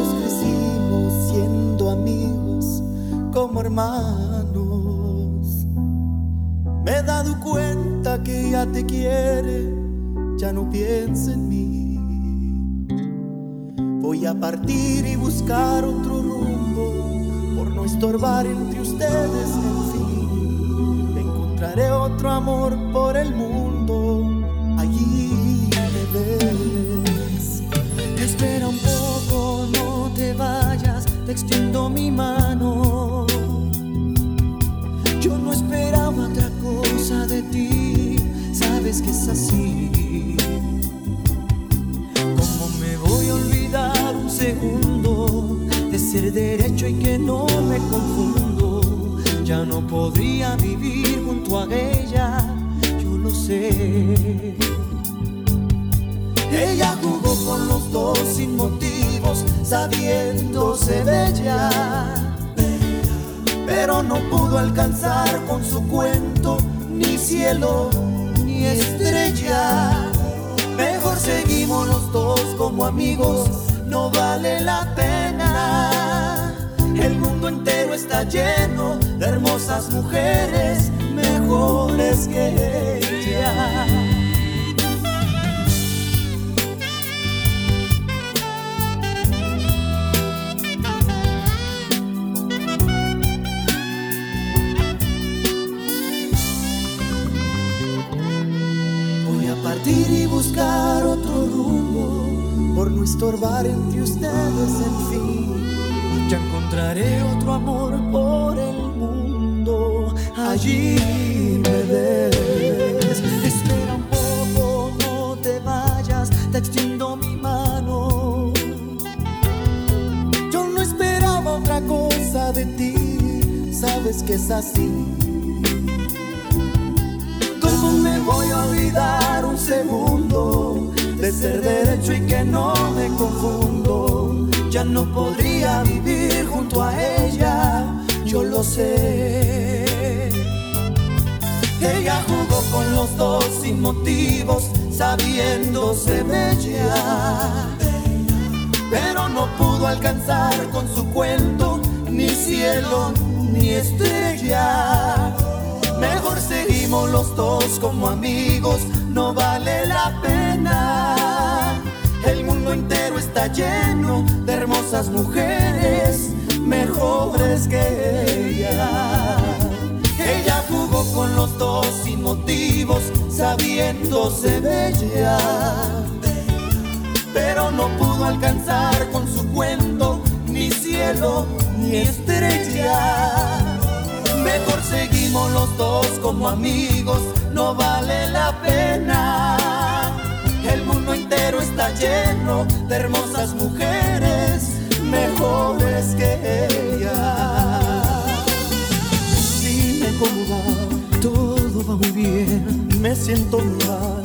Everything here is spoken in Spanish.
años crecimos siendo amigos como hermanos. Me he dado cuenta que ya te quiere, ya no piensa en mí. Voy a partir y buscar otro rumbo por no estorbar entre ustedes, en fin. Encontraré otro amor por el mundo, allí me ves. Espera un poco, no te vayas, te extiendo mi mano. Yo no esperaba otra cosa de ti, sabes que es así. ¿Cómo me voy a olvidar un segundo de ser derecho y que no me confundo? Ya no podría vivir junto a ella, yo lo sé. Ella jugó con los dos sin motivos, sabiéndose bella, pero no pudo alcanzar con su cuento ni cielo ni estrella. Mejor seguimos los dos como amigos, no vale la pena. El mundo entero está lleno de hermosas mujeres mejores que ella. Partir y buscar otro rumbo por no estorbar entre ustedes, en fin. Ya encontraré otro amor por el mundo, allí me ves. Espera un poco, no te vayas, te extiendo mi mano. Yo no esperaba otra cosa de ti, sabes que es así. ¿Cómo me voy a olvidar un segundo de ser derecho y que no me confundo? Ya no podría vivir junto a ella, yo lo sé. Ella jugó con los dos sin motivos, sabiéndose bella, pero no pudo alcanzar con su cuento ni cielo ni estrella. Mejor seguimos los dos como amigos, no vale la pena. El mundo entero está lleno de hermosas mujeres mejores que ella. Ella jugó con los dos sin motivos, sabiéndose bella, pero no pudo alcanzar con su cuento ni cielo ni estrella. Mejor seguimos los dos como amigos, no vale la pena. El mundo entero está lleno de hermosas mujeres mejores que ella. Dime cómo va, todo va muy bien, me siento muy mal.